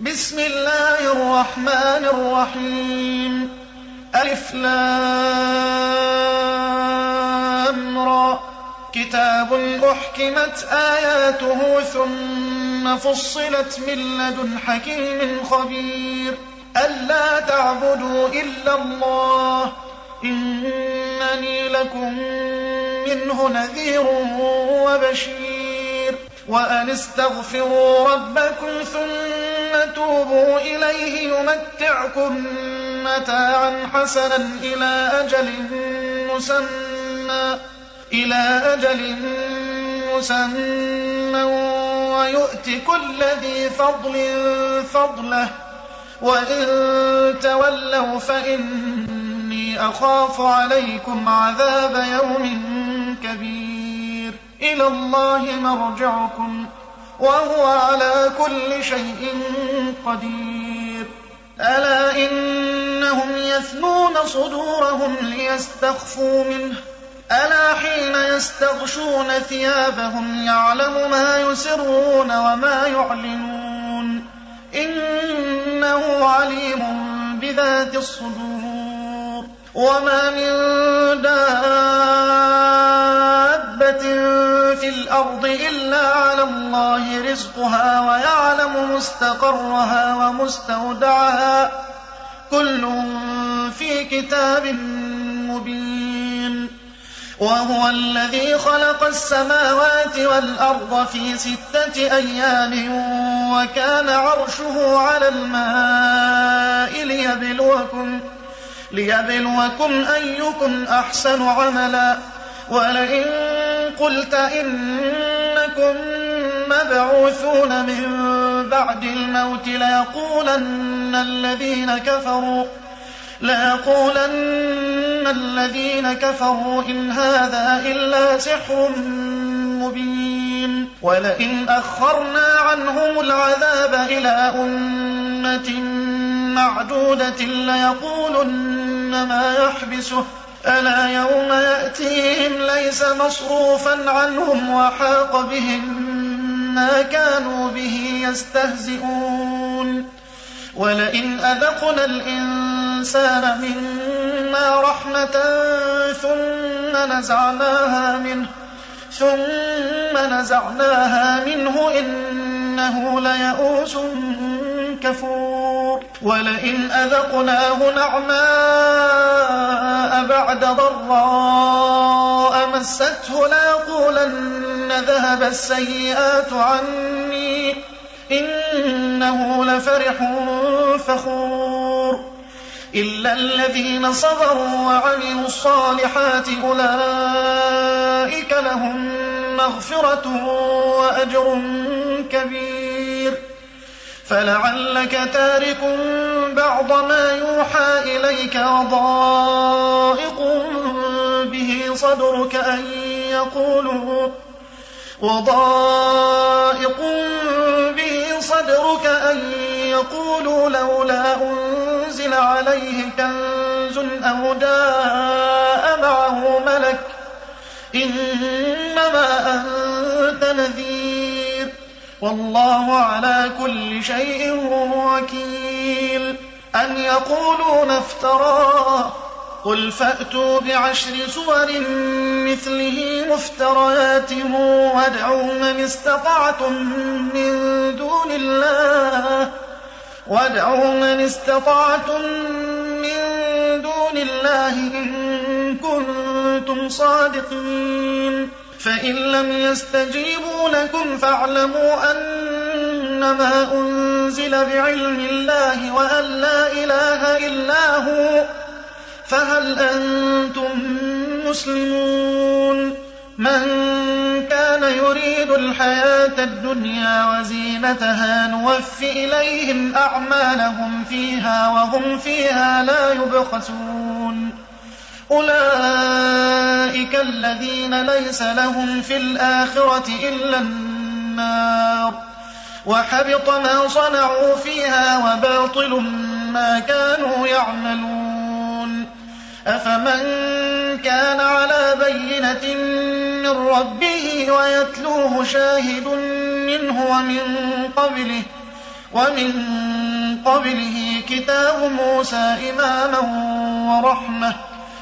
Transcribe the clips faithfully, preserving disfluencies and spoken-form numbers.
بسم الله الرحمن الرحيم ألف لام را كتاب أحكمت آياته ثم فصلت من لدن حكيم خبير ألا تعبدوا إلا الله إنني لكم منه نذير وبشير وأن استغفروا ربكم ثم توبوا إليه يمتعكم متاعا حسنا إلى أجل مسمى إلى أجل مسمى ويؤت كل ذي فضل فضله وإن تولوا فإني أخاف عليكم عذاب يوم كبير إلى الله مرجعكم وهو على كل شيء قدير ألا إنهم يثنون صدورهم ليستخفوا منه ألا حين يستغشون ثيابهم يعلم ما يسرون وما يعلنون إنه عليم بذات الصدور وما من دابة في الأرض إلا على الله رزقها ويعلم مستقرها ومستودعها كل في كتاب مبين وهو الذي خلق السماوات والأرض في ستة أيام وكان عرشه على الماء ليبلوكم, ليبلوكم أيكم أحسن عملا ولئن قلت إنكم مبعوثون من بعد الموت ليقولن الذين كفروا ليقولن الذين كفروا إن هذا إلا سحر مبين ولئن أخرنا عنهم العذاب إلى أمة معدودة ليقولن ما يحبسه ألا يوم يأتيهم ليس مصروفا عنهم وحاق بهم ما كانوا به يستهزئون ولئن أذقنا الإنسان منا رحمة ثم نزعناها منه ثم نزعناها منه إنه ليئوس كفور ولئن أذقناه نعماء بعد ضراء مسته ليقولن ذهب السيئات عني إنه لفرح فخور إلا الذين صبروا وعملوا الصالحات أولئك لهم مغفرة وأجر كبير فلعلك تارك بعض ما يوحى إليك وضائق به صدرك أن يقولوا وضائق به صدرك أن يقولوا لولا أنزل عليه كنز أو جاء معه ملك إنما أنت نذير والله على كل شيء وكيل أن يقولون افتراه قل فأتوا بعشر سور مثله مفتريات وادعوا من استطعتم من دون الله وادعوا من استطعتم من دون الله إن كنتم صادقين فإن لم يستجيبوا لكم فاعلموا أنما أنزل بعلم الله وأن لا إله إلا هو فهل أنتم مسلمون من كان يريد الحياة الدنيا وزينتها نوفي إليهم أعمالهم فيها وهم فيها لا يبخسون أولئك الذين ليس لهم في الآخرة إلا النار وحبط ما صنعوا فيها وباطل ما كانوا يعملون أفمن كان على بينة من ربه ويتلوه شاهد منه ومن قبله ومن قبله كتاب موسى إماما ورحمة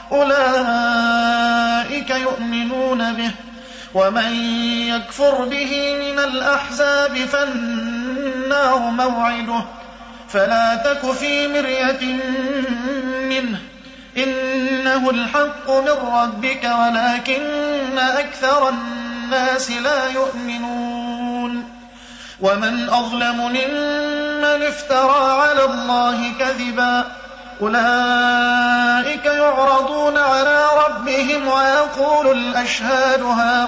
أولئك يؤمنون به ومن يكفر به من الأحزاب فالنار موعده فلا تك في مرية منه إنه الحق من ربك ولكن أكثر الناس لا يؤمنون ومن أظلم ممن افترى على الله كذبا أولئك يعرضون على ربهم ويقول الأشهاد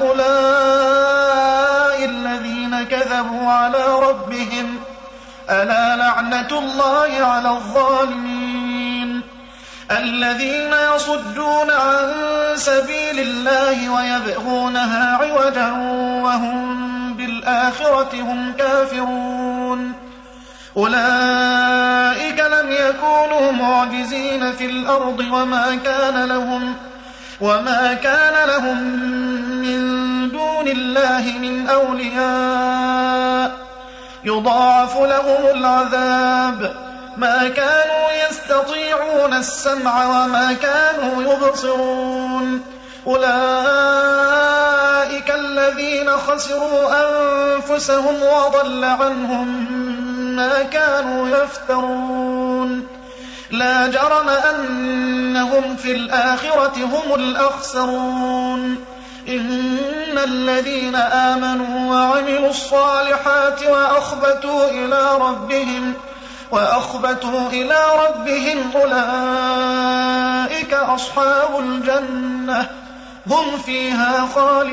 هؤلاء الذين كذبوا على ربهم ألا لعنة الله على الظالمين الذين يصدون عن سبيل الله ويبغونها عوجا وهم بالآخرة هم كافرون أولئك لم يكونوا معجزين في الأرض وما كان لهم وما كان لهم من دون الله من أولياء يضاعف لهم العذاب ما كانوا يستطيعون السمع وما كانوا يبصرون أولئك الذين خسروا أنفسهم وضل عنهم ما كانوا يفترون لا جرم أنهم في الآخرة هم الأخسرون إن الذين آمنوا وعملوا الصالحات وأخبتوا إلى ربهم وأخبتوا إلى ربهم أولئك أصحاب الجنة هم فيها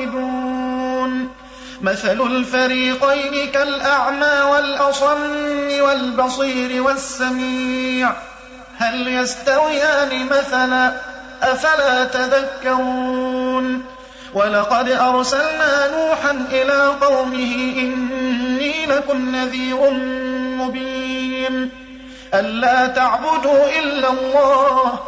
خالدون مثل الفريقين كالأعمى والأصم والبصير والسميع هل يستويان مثلا أفلا تذكرون ولقد أرسلنا نوحا إلى قومه إني لكم نذير مبين ألا تعبدوا إلا الله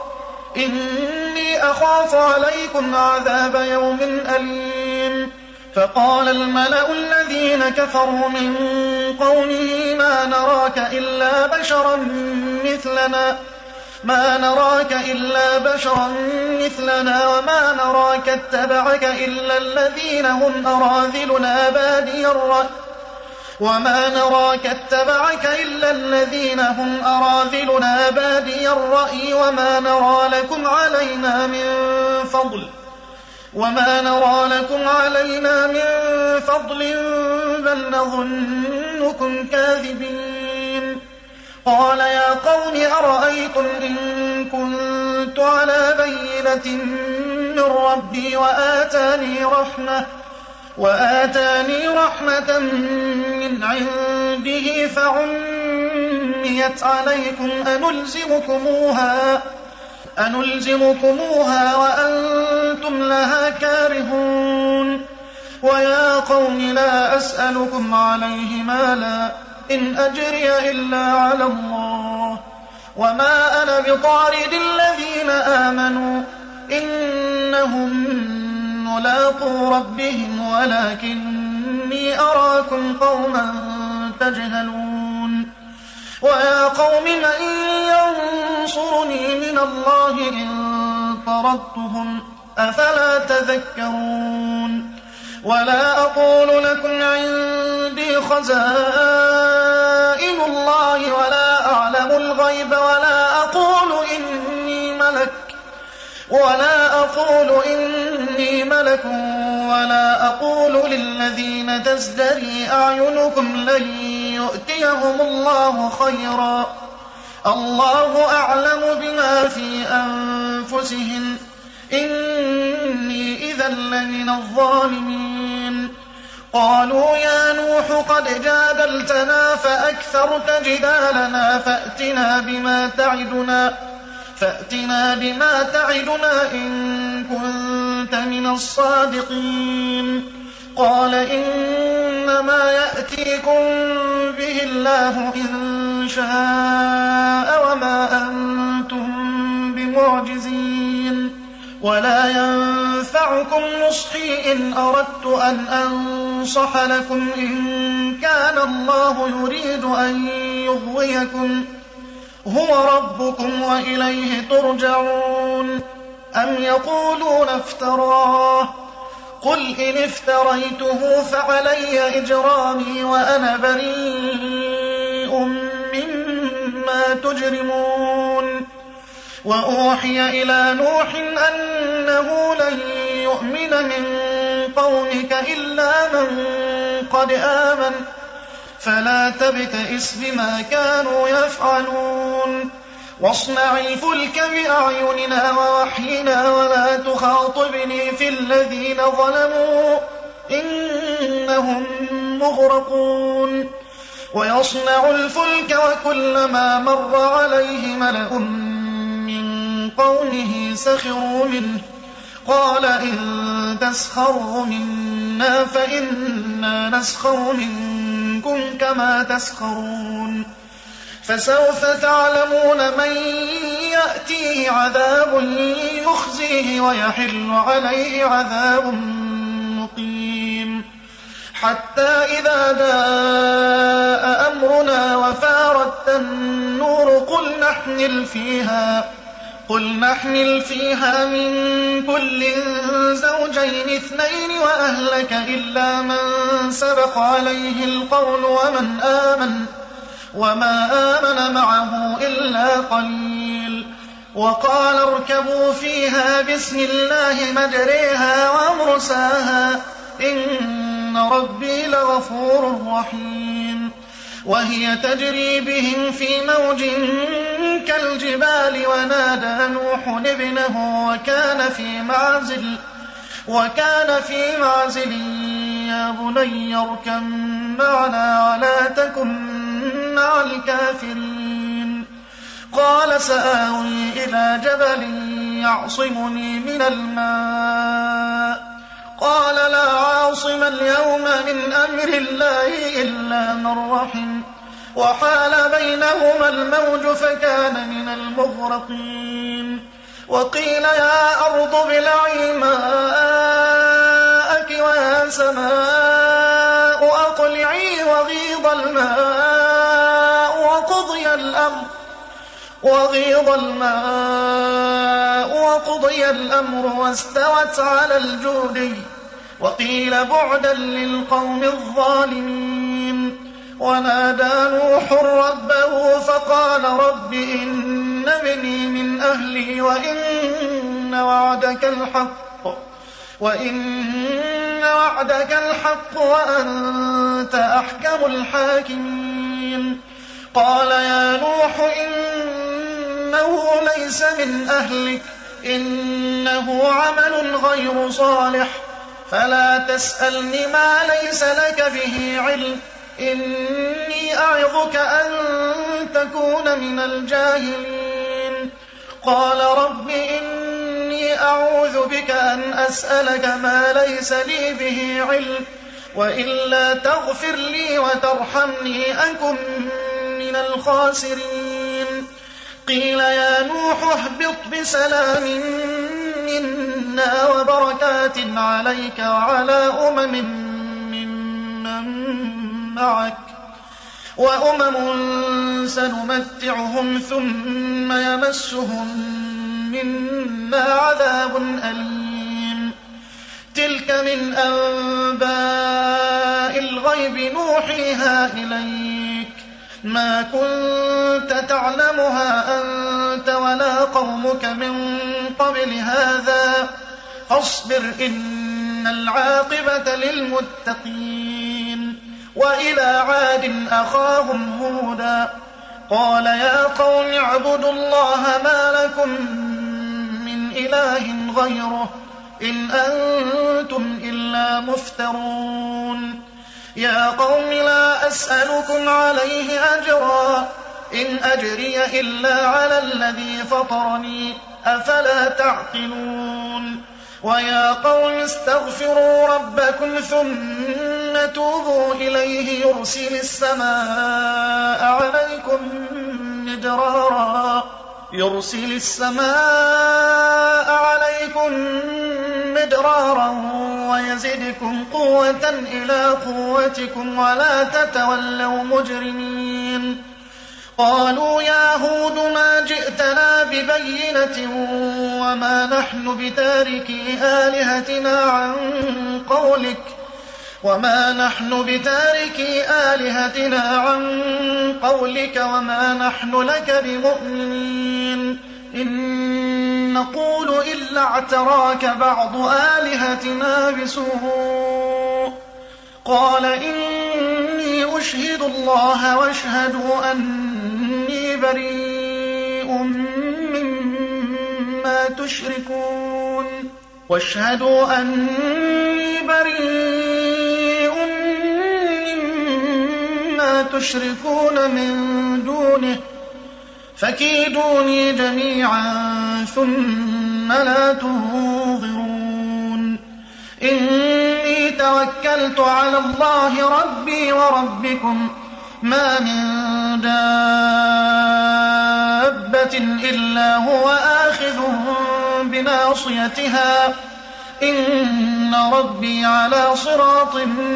إني أخاف عليكم عذاب يوم أليم فقال الملأ الذين كفروا من قومه ما نراك إلا بشرا مثلنا ما نراك إلا بشرا مثلنا وما نراك اتبعك إلا الذين هم أراذلنا بادي الرأي وما نراك اتبعك إلا الذين هم أراذلنا بادي الرأي وما نرى لكم علينا من فضل وما نرى لكم علينا من فضل بل نظنكم كاذبين قال يا قوم أرأيتم إن كنت على بينة من ربي وآتاني رحمة وآتاني رحمة من عنده فعميت عليكم أنلزمكموها أنلزمكموها وأنتم لها كارهون ويا قوم لا أسألكم عليه مالا إن أجري إلا على الله وما أنا بطارد الذين آمنوا إنهم ملاقو ربهم ولكني أراكم قوما تجهلون ويا قوم من ينصرني من الله إن طردتهم أفلا تذكرون ولا أقول لكم عندي خزائن الله ولا أعلم الغيب ولا أقول إني ملك ولا أقول إني ملك ولا أقول للذين تزدري أعينكم لن يؤتيهم الله خيرا الله أعلم بما في أنفسهم إني إذا لمن الظالمين قالوا يا نوح قد جادلتنا فأكثرت جدالنا فأتنا بما تعدنا فأتنا بما تعدنا إن كنت من الصادقين قال إنما يأتيكم به الله إن شاء وما أنتم بمعجزين ولا ينفعكم نصحي إن أردت أن أنصح لكم إن كان الله يريد أن يغويكم هو ربكم وإليه ترجعون. أم يقولون افتراه قل إن افتريته فعلي إجرامي وأنا بريء مما تجرمون. وأوحي إلى نوح أنه لن يؤمن من قومك إلا من قد آمن فلا تبتئس بما كانوا يفعلون. واصنع الفلك بأعيننا ووحينا ولا تخاطبني في الذين ظلموا إنهم مغرقون. ويصنع الفلك وكلما مر عليه ملأ من قومه سخروا منه قال إن تسخروا منا فإنا نسخر منكم كما تسخرون. فسوف تعلمون من يأتيه عذاب يخزيه ويحل عليه عذاب مقيم. حتى إذا جاء أمرنا وفارت النور قل نحمل فيها قل نحمل فيها من كل زوجين اثنين وأهلك إلا من سبق عليه القول ومن آمن وما آمن معه إلا قليل. وقال اركبوا فيها بسم الله مجريها ومرساها إن ربي لغفور رحيم. وهي تجري بهم في موج كالجبال ونادى نوح ابنه وكان في معزل وكان في معزل يا بني اركب معنا ولا تكن مع الكافرين. قال سآوي إلى جبل يعصمني من الماء قال لا عاصم اليوم من أمر الله إلا من رحم وحال بينهما الموج فكان من المغرقين. وقيل يا أرض ابلعي ماءك ويا سماء أقلعي وغيض الماء وقضي الأمر وغيض الماء وقضي الأمر واستوت على الجودي وقيل بعدا للقوم الظالمين. ونادى نوح ربه فقال رب إن ابني من أهلي وإن وعدك الحق وإن وعدك الحق وأنت أحكم الحاكمين. قال يا نوح إنه ليس من أهلك إنه عمل غير صالح فلا تسألني ما ليس لك به علم إني أعظك أن تكون من الجاهلين. قال رب إني أعوذ بك أن أسألك ما ليس لي به علم وإلا تغفر لي وترحمني أكن من الخاسرين. قيل يا نوح اهبط بسلام منا وبركات عليك وعلى أمم ممن معك وأمم سنمتعهم ثم يمسهم منا عذاب أليم. تلك من أنباء الغيب نوحيها إليك ما كنت تعلمها أنت ولا قومك من قبل هذا فاصبر إن العاقبة للمتقين. وإلى عاد أخاهم هودا قال يا قوم اعبدوا الله ما لكم من إله غيره إن أنتم إلا مفترون. يا قوم لا أسألكم عليه أجرا إن أجري إلا على الذي فطرني أفلا تعقلون. ويا قوم استغفروا ربكم ثم توبوا إليه يرسل السماء عليكم مدرارا يرسل السماء عليكم عليكم مدرارا ويزدكم قوة إلى قوتكم ولا تتولوا مجرمين. قالوا يا هود ما جئتنا ببينة وما نحن بتاركي آلهتنا عن قولك وما نحن بتاركي آلهتنا عن قولك وما نحن لك بمؤمنين إن نقول إلا اعتراك بعض آلهتنا بسوء. قال إني أشهد الله واشهدوا أني بريء مما تشركون واشهدوا أني بريء مما تشركون من دونه فكيدوني جميعا ثم لا تنظرون. إني توكلت على الله ربي وربكم ما من دابة إلا هو آخذ بناصيتها إن ربي على صراط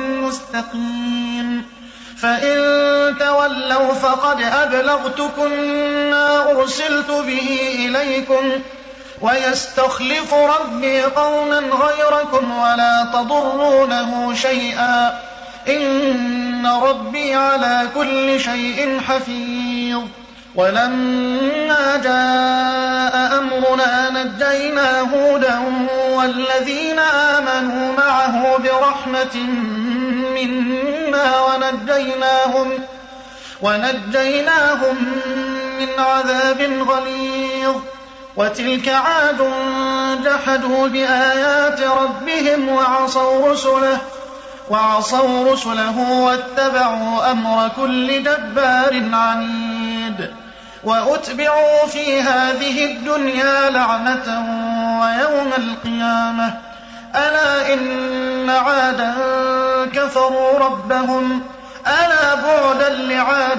مستقيم. فإن تولوا فقد أبلغتكم ما أرسلت به إليكم ويستخلف ربي قوما غيركم ولا تضرونه شيئا إن ربي على كل شيء حفيظ. ولما جاء أمرنا نجينا هودا والذين آمنوا معه برحمة منا ونجيناهم, ونجيناهم من عذاب غليظ. وتلك عاد جحدوا بآيات ربهم وعصوا رسله, وعصوا رسله واتبعوا أمر كل جبار عنيد. وأتبعوا في هذه الدنيا لعنة ويوم القيامة ألا إن عادا كفروا ربهم ألا بعدا لعاد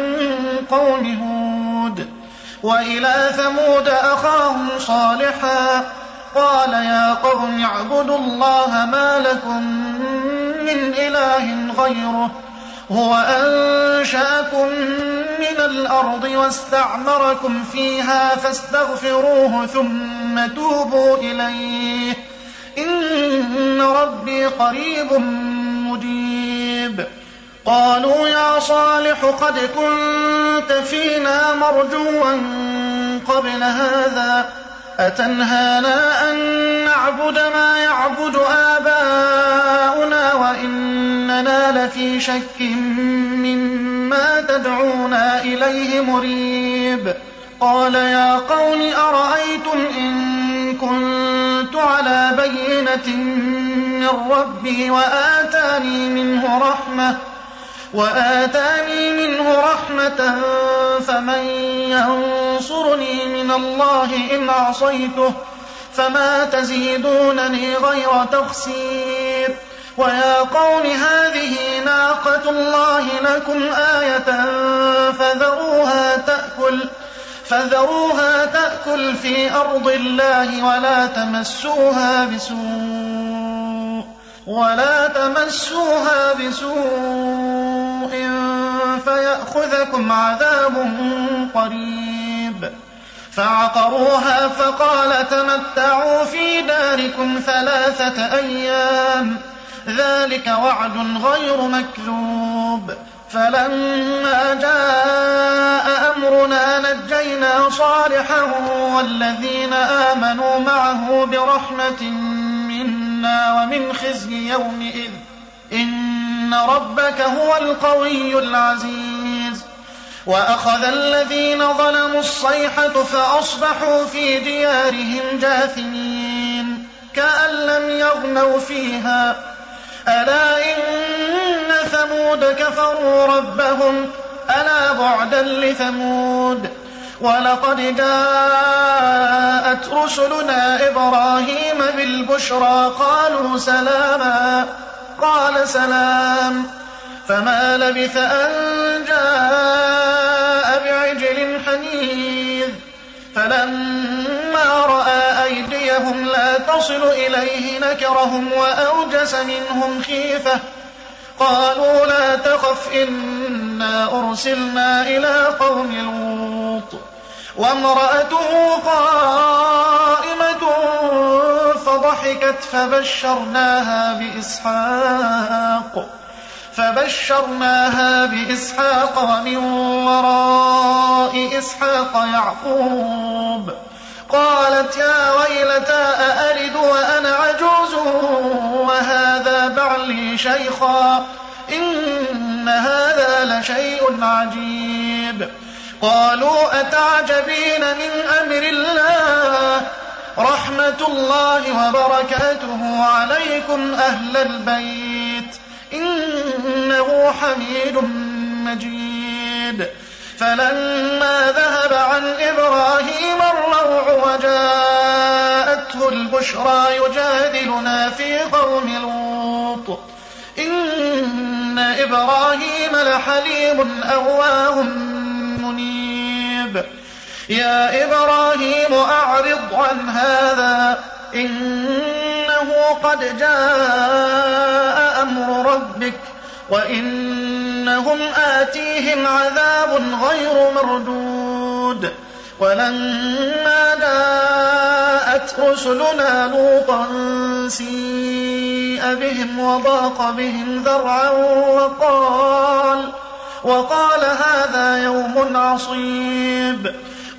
قوم هود. وإلى ثمود أخاهم صالحا قال يا قوم اعبدوا الله ما لكم من إله غيره هو أنشأكم من الأرض واستعمركم فيها فاستغفروه ثم توبوا إليه إن ربي قريب مجيب. قالوا يا صالح قد كنت فينا مرجوا قبل هذا أتنهانا أن نعبد ما يعبد آباؤنا وإننا لفي شك مما تدعونا إليه مريب. قال يا قوم أرأيتم إن كنت على بينة من ربي وآتاني منه رحمة وآتاني منه رحمة فمن ينصرني من الله إن عصيته فما تزيدونني غير تخسير. ويا قوم هذه ناقة الله لكم آية فذروها تأكل فذروها تأكل في أرض الله ولا تمسوها بسوء ولا تمسوها بسوء فيأخذكم عذاب قريب. فعقروها فقال تمتعوا في داركم ثلاثة أيام ذلك وعد غير مكذوب. فلما جاء أمرنا نجينا صالحا والذين آمنوا معه برحمة منا ومن خزي يومئذ إن ربك هو القوي العزيز. وأخذ الذين ظلموا الصيحة فأصبحوا في ديارهم جاثمين كأن لم يغنوا فيها ألا إن ثمود كفروا ربهم ألا بعدا لثمود. ولقد جاءت رسلنا إبراهيم بالبشرى قالوا سلاما قال سلام فما لبث أن جاء بعجل حنيذ. فلما رأى أيديهم لا تصل إليه نكرهم وأوجس منهم خيفة. قالوا لا تخف إنا أرسلنا إلى قوم لوط وامرأته قائمة فضحكت فبشرناها بإسحاق فبشرناها بإسحاق ومن وراء إسحاق يعقوب. قالت يا ويلتى أألد وأنا عجوز وهذا بعلي شيخا إن هذا لشيء عجيب. قالوا أتعجبين من أمر الله رحمة الله وبركاته عليكم أهل البيت إنه حميد مجيد. فلما ذهب عن إبراهيم الروع وجاءته البشرى يجادلنا في قوم لوط إن إبراهيم لحليم أواه منيب. يا إبراهيم أعرض عن هذا إنه قد جاء أمر ربك وإنهم آتيهم عذاب غير مردود. ولما جاءت رسلنا لوطا سيء بهم وضاق بهم ذرعا وقال, وقال هذا يوم عصيب.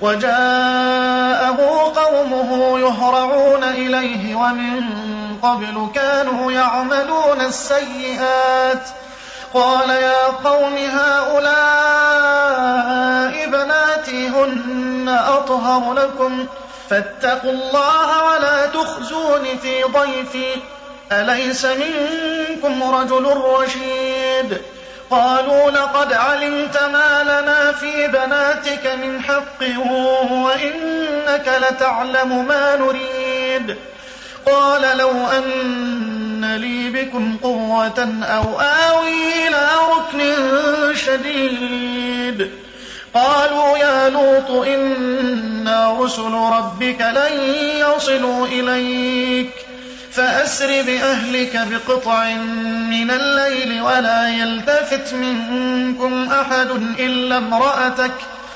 وجاءه قومه يهرعون إليه ومن قبل كانوا يعملون السيئات. قال يا قوم هؤلاء بناتي هن أطهر لكم فاتقوا الله ولا تخزون في ضيفي أليس منكم رجل رشيد. قالوا لقد علمت ما لنا في بناتك من حق وإنك لتعلم ما نريد. قال لو أن لي بكم قوة أو آوي إلى ركن شديد. قالوا يا لوط إنا رسل ربك لن يصلوا إليك فأسر بأهلك بقطع من الليل ولا يلتفت منكم أحد إلا امرأتك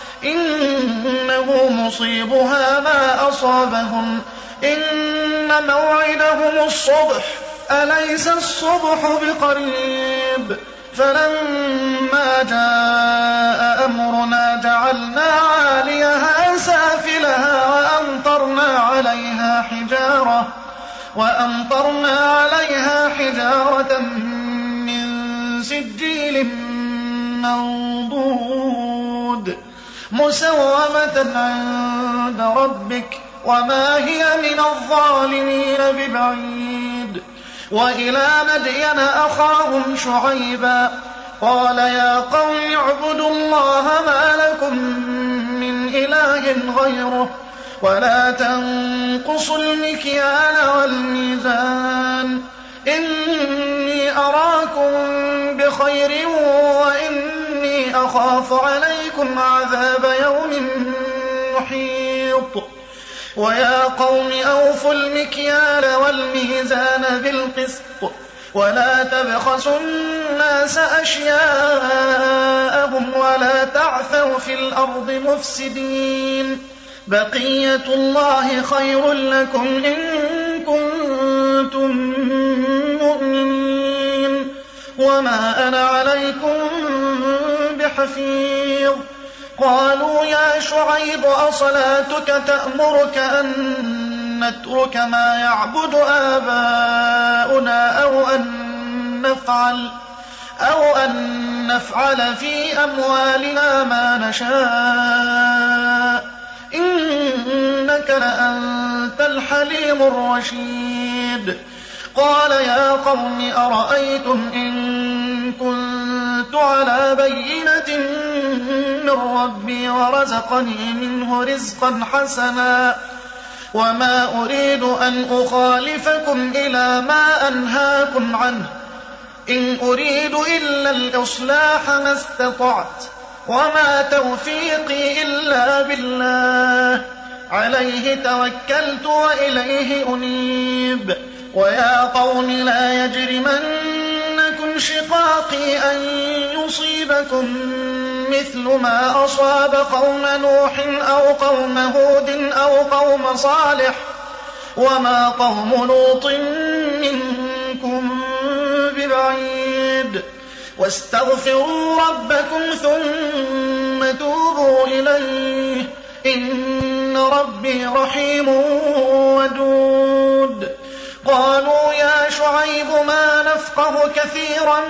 إنه مصيبها ما أصابهم إن موعدهم الصبح أليس الصبح بقريب. فلما جاء أمرنا جعلنا عاليها سافلها وأمطرنا عليها حجارة وأمطرنا عليها حجارة من سجيل منضود مسومة عند ربك وما هي من الظالمين ببعيد. وإلى مدين أخاهم شعيبا قال يا قوم اعبدوا الله ما لكم من إله غيره ولا تنقصوا المكيال والميزان إني أراكم بخير وإني أخاف عليكم عذاب يوم محيط. ويا قوم أوفوا المكيال والميزان بالقسط ولا تبخسوا الناس أشياءهم ولا تعثوا في الأرض مفسدين. بقية الله خير لكم إن كنتم مؤمنين وما أنا عليكم بحفيظ. قالوا يا شعيب أصلاتك تأمرك أن نترك ما يعبد آباؤنا أو أن نفعل أو أن نفعل في أموالنا ما نشاء إنك لأنت الحليم الرشيد. قال يا قوم أرأيتم إن كنت على بينة من ربي ورزقني منه رزقا حسنا وما أريد أن أخالفكم إلى ما أنهاكم عنه إن أريد إلا الإصلاح ما استطعت وما توفيقي إلا بالله عليه توكلت وإليه أنيب ويا قوم لا يجرمنكم شقاقي أن يصيبكم مثل ما أصاب قوم نوح أو قوم هود أو قوم صالح وما قوم لوط منكم ببعيد واستغفروا ربكم ثم توبوا إليه إن ربي رحيم ودود قالوا يا شعيب ما نفقه كثيرا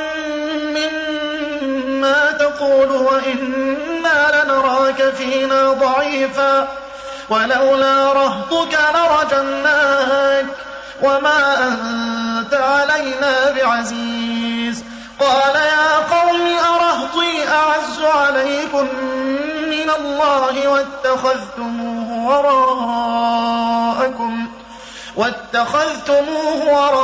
مما تقول وإنا لنراك فينا ضعيفا ولولا رهطك لرجمناك وما أنت علينا بعزيز قال يا قوم أرهطي أعز عليكم من الله واتخذتموه وراءكم واتخذتموه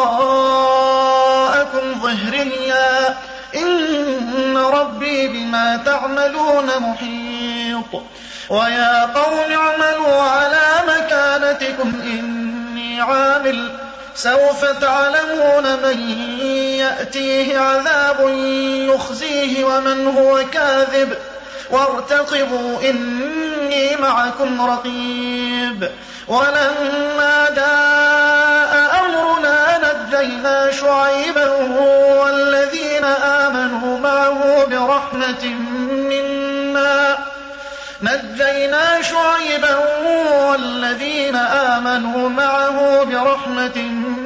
وراءكم ظهريا إن ربي بما تعملون محيط ويا قوم اعملوا على مكانتكم إني عامل سوف تعلمون من يأتيه عذاب يخزيه ومن هو كاذب وارتقبوا إني معكم رقيب ولما جاء أمرنا نجينا شعيبا والذين آمنوا معه برحمة منا نجينا شعيبا والذين آمنوا معه برحمة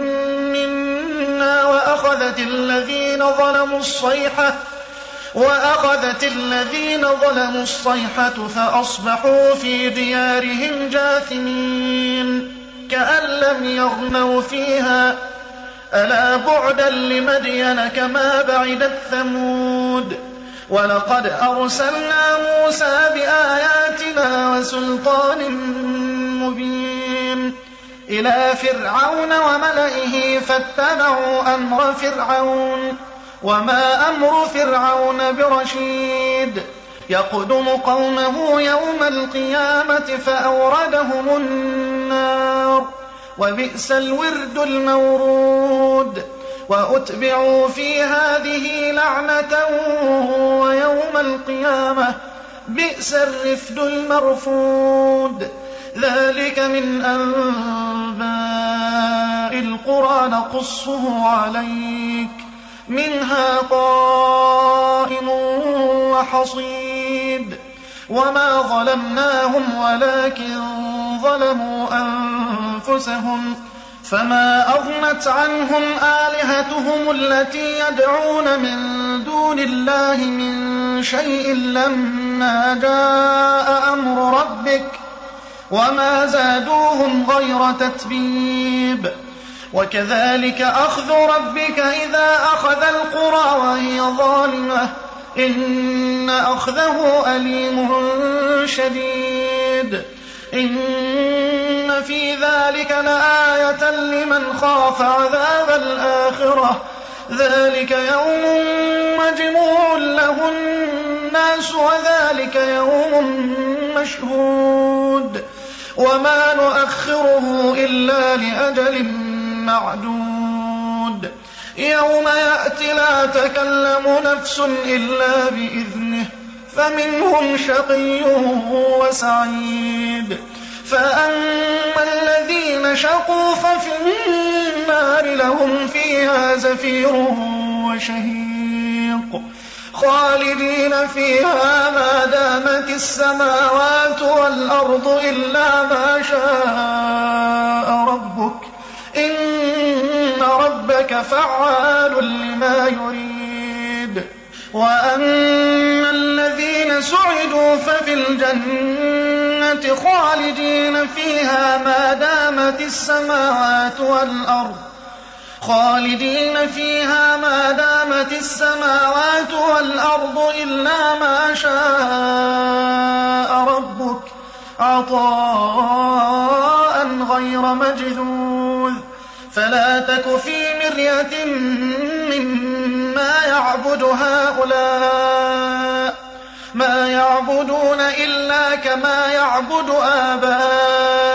منا وأخذت الذين ظلموا الصيحة وأخذت الذين ظلموا الصيحة فأصبحوا في ديارهم جاثمين كأن لم يغنوا فيها ألا بعدا لمدين كما بعدت ثمود ولقد أرسلنا موسى بآياتنا وسلطان مبين إلى فرعون وملئه فاتبعوا أمر فرعون وما أمر فرعون برشيد يقدم قومه يوم القيامة فأوردهم النار وبئس الورد المورود وأتبعوا في هذه لعنة ويوم القيامة بئس الرفد المرفود ذلك من أنباء القرى نقصه عليك منها قائم وحصيد وما ظلمناهم ولكن ظلموا أنفسهم فما أغنت عنهم آلهتهم التي يدعون من دون الله من شيء لما جاء أمر ربك وما زادوهم غير تتبيب وكذلك أخذ ربك إذا أخذ القرى وهي ظالمة إن أخذه أليم شديد إن في ذلك لآية لمن خاف عذاب الآخرة ذلك يوم مجموع له الناس وذلك يوم مشهود وما نؤخره إلا لأجل معدود يوم يأتي لا تكلم نفس إلا بإذنه فمنهم شقي وسعيد فأما الذين شقوا ففي النار لهم فيها زفير وشهيق خالدين فيها ما دامت السماوات والأرض إلا ما شاء ربك إن ربك فعال لما يريد وأما الذين سعدوا ففي الجنة خالدين فيها ما دامت السماوات والأرض خالدين فيها ما دامت السماوات والأرض إلا ما شاء ربك عطاء غير مجذوذ فلا تك في مرية مما يعبد هؤلاء ما يعبدون إلا كما يعبد آباؤهم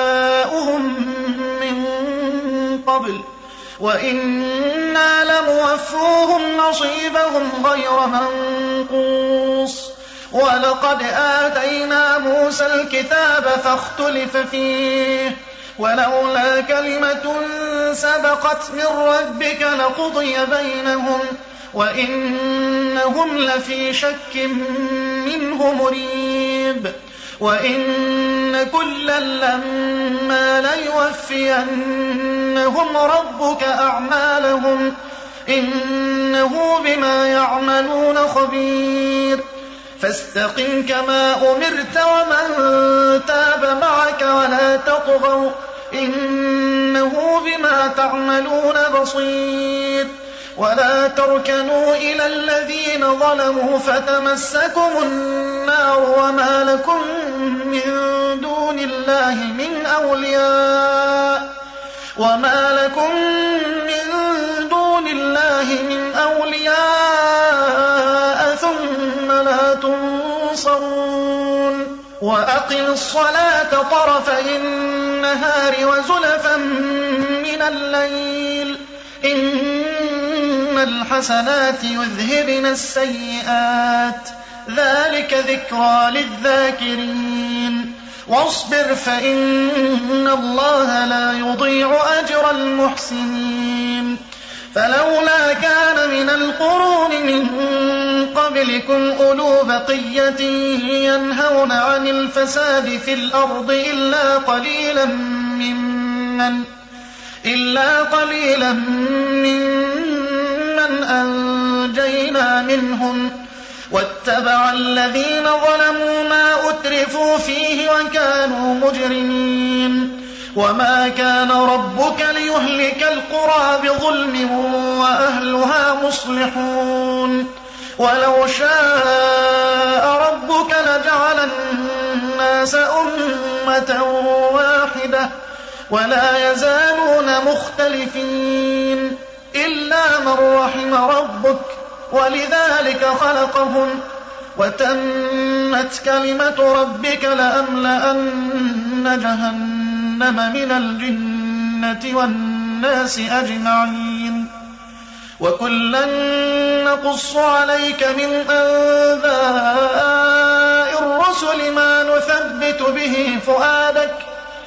وإنا لموفوهم نصيبهم غير منقوص ولقد آتينا موسى الكتاب فاختلف فيه ولولا كلمة سبقت من ربك لقضي بينهم وإنهم لفي شك منه مريب وإن كلا لما ليوفينهم ربك أعمالهم إنه بما يعملون خبير فاستقم كما أمرت ومن تاب معك ولا تطغوا إنه بما تعملون بصير ولا تركنوا إلى الذين ظلموا فتمسكم النار وما لكم من دون الله من أولياء وما لكم من دون الله من أولياء ثم لا تنصرون وأقم الصلاة طرفي النهار وزلفا من الليل إن الحسنات يذهبن السيئات ذلك ذكرى للذاكرين واصبر فإن الله لا يضيع أجر المحسنين فلولا كان من القرون من قبلكم أولو بقية ينهون عن الفساد في الأرض إلا قليلا ممن إلا قليلا ممن أنجينا منهم واتبع الذين ظلموا ما أترفوا فيه وكانوا مجرمين وما كان ربك ليهلك القرى بظلم وأهلها مصلحون ولو شاء ربك لجعل الناس أمة واحدة ولا يزالون مختلفين إلا من رحم ربك ولذلك خلقهم وتمت كلمة ربك لأملأن جهنم من الجنة والناس أجمعين وكلا نقص عليك من أنباء الرسل ما نثبت به فؤادك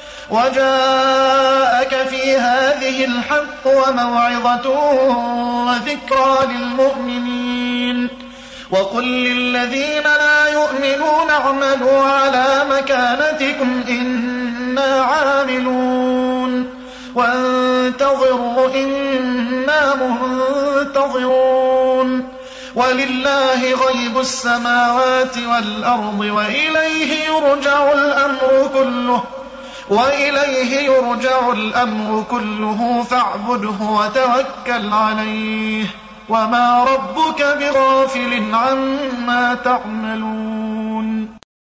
وجاءك في هذه الحق وموعظة وذكرى للمؤمنين وقل للذين لا يؤمنون اعملوا على مكانتكم إنا عاملون وانتظروا إنا منتظرون ولله غيب السماوات والأرض وإليه يرجع الأمر كله وإليه يرجع الأمر كله فاعبده وتوكل عليه وما ربك بغافل عما تعملون